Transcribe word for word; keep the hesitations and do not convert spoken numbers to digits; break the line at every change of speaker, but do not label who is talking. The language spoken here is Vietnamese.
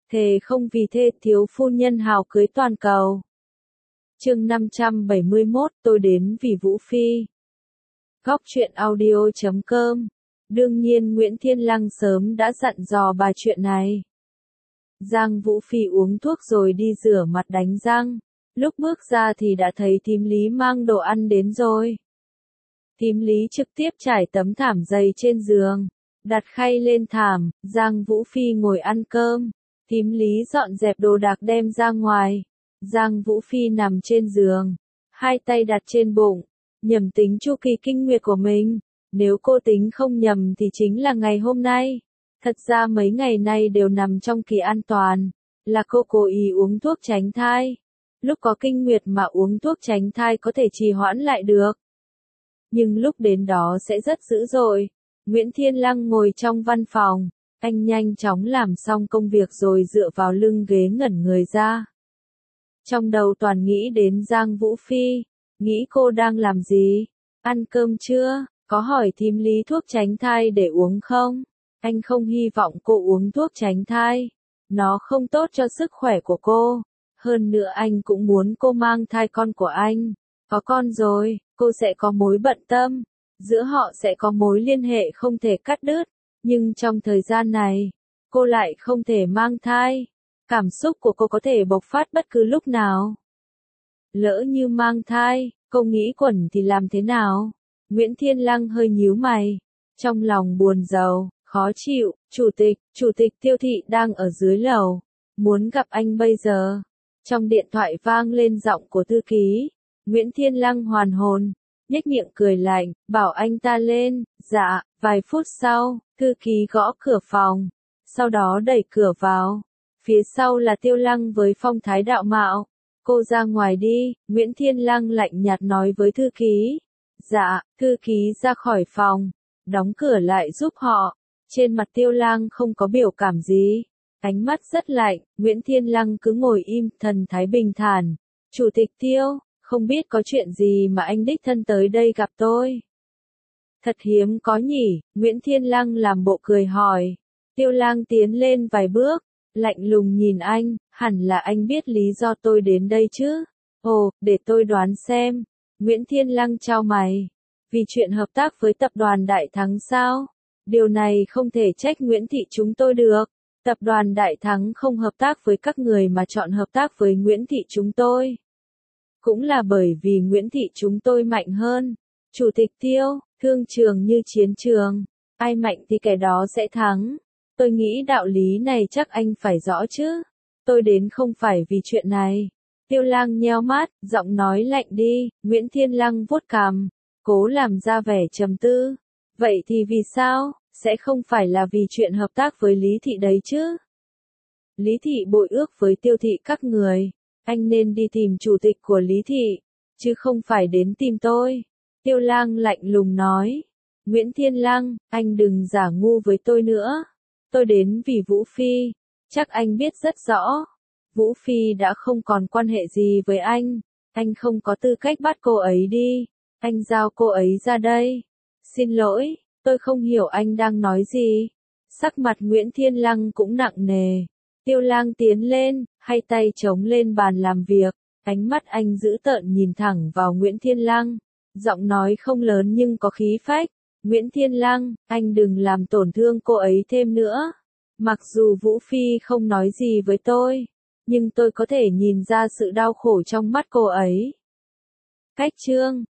Thề không vì thê thiếu phu nhân hào cưới toàn cầu. Chương năm trăm bảy mươi mốt, tôi đến vì Vũ Phi. Góc truyện audio chấm com. Đương nhiên Nguyễn Thiên Lăng sớm đã dặn dò bà chuyện này. Giang Vũ Phi uống thuốc rồi đi rửa mặt đánh răng. Lúc bước ra thì đã thấy thím Lý mang đồ ăn đến rồi. Thím Lý trực tiếp trải tấm thảm dày trên giường, đặt khay lên thảm, Giang Vũ Phi ngồi ăn cơm. Thím Lý dọn dẹp đồ đạc đem ra ngoài. Giang Vũ Phi nằm trên giường, hai tay đặt trên bụng, nhẩm tính chu kỳ kinh nguyệt của mình. Nếu cô tính không nhầm thì chính là ngày hôm nay. Thật ra mấy ngày nay đều nằm trong kỳ an toàn, là cô cố ý uống thuốc tránh thai. Lúc có kinh nguyệt mà uống thuốc tránh thai có thể trì hoãn lại được. Nhưng lúc đến đó sẽ rất dữ dội. Nguyễn Thiên Lăng ngồi trong văn phòng, anh nhanh chóng làm xong công việc rồi dựa vào lưng ghế ngẩn người ra. Trong đầu toàn nghĩ đến Giang Vũ Phi, nghĩ cô đang làm gì, ăn cơm chưa, có hỏi thím Lý thuốc tránh thai để uống không? Anh không hy vọng cô uống thuốc tránh thai, nó không tốt cho sức khỏe của cô. Hơn nữa anh cũng muốn cô mang thai con của anh. Có con rồi, cô sẽ có mối bận tâm, giữa họ sẽ có mối liên hệ không thể cắt đứt. Nhưng trong thời gian này, cô lại không thể mang thai. Cảm xúc của cô có thể bộc phát bất cứ lúc nào. Lỡ như mang thai, cô nghĩ quẩn thì làm thế nào? Nguyễn Thiên Lăng hơi nhíu mày, trong lòng buồn rầu, khó chịu. Chủ tịch, chủ tịch Tiêu Thị đang ở dưới lầu, muốn gặp anh bây giờ. Trong điện thoại vang lên giọng của thư ký. Nguyễn Thiên Lăng hoàn hồn, nhếch miệng cười lạnh, bảo anh ta lên. Dạ. Vài phút sau, thư ký gõ cửa phòng, sau đó đẩy cửa vào. Phía sau là Tiêu Lăng với phong thái đạo mạo. Cô ra ngoài đi, Nguyễn Thiên Lăng lạnh nhạt nói với thư ký. Dạ. Thư ký ra khỏi phòng, đóng cửa lại giúp họ. Trên mặt Tiêu Lăng không có biểu cảm gì, ánh mắt rất lạnh. Nguyễn Thiên Lăng cứ ngồi im, thần thái bình thản. Chủ tịch Tiêu, không biết có chuyện gì mà anh đích thân tới đây gặp tôi? Thật hiếm có nhỉ, Nguyễn Thiên Lăng làm bộ cười hỏi. Tiêu Lăng tiến lên vài bước, lạnh lùng nhìn anh, hẳn là anh biết lý do tôi đến đây chứ? Ồ, để tôi đoán xem. Nguyễn Thiên Lăng chau mày. Vì chuyện hợp tác với tập đoàn Đại Thắng sao? Điều này không thể trách Nguyễn Thị chúng tôi được. Tập đoàn Đại Thắng không hợp tác với các người mà chọn hợp tác với Nguyễn Thị chúng tôi. Cũng là bởi vì Nguyễn Thị chúng tôi mạnh hơn. Chủ tịch Tiêu, thương trường như chiến trường, ai mạnh thì kẻ đó sẽ thắng. Tôi nghĩ đạo lý này chắc anh phải rõ chứ. Tôi đến không phải vì chuyện này. Tiêu Lăng nheo mắt, giọng nói lạnh đi. Nguyễn Thiên Lăng vuốt cằm, cố làm ra vẻ trầm tư. Vậy thì vì sao? Sẽ không phải là vì chuyện hợp tác với Lý Thị đấy chứ? Lý Thị bội ước với Tiêu Thị các người. Anh nên đi tìm chủ tịch của Lý Thị, chứ không phải đến tìm tôi. Tiêu Lăng lạnh lùng nói. Nguyễn Thiên Lăng, anh đừng giả ngu với tôi nữa. Tôi đến vì Vũ Phi. Chắc anh biết rất rõ. Vũ Phi đã không còn quan hệ gì với anh. Anh không có tư cách bắt cô ấy đi. Anh giao cô ấy ra đây. Xin lỗi, tôi không hiểu anh đang nói gì. Sắc mặt Nguyễn Thiên Lăng cũng nặng nề. Tiêu Lăng tiến lên, hai tay chống lên bàn làm việc. Ánh mắt anh dữ tợn nhìn thẳng vào Nguyễn Thiên Lăng. Giọng nói không lớn nhưng có khí phách. Nguyễn Thiên Lăng, anh đừng làm tổn thương cô ấy thêm nữa. Mặc dù Vũ Phi không nói gì với tôi, nhưng tôi có thể nhìn ra sự đau khổ trong mắt cô ấy. Cách chương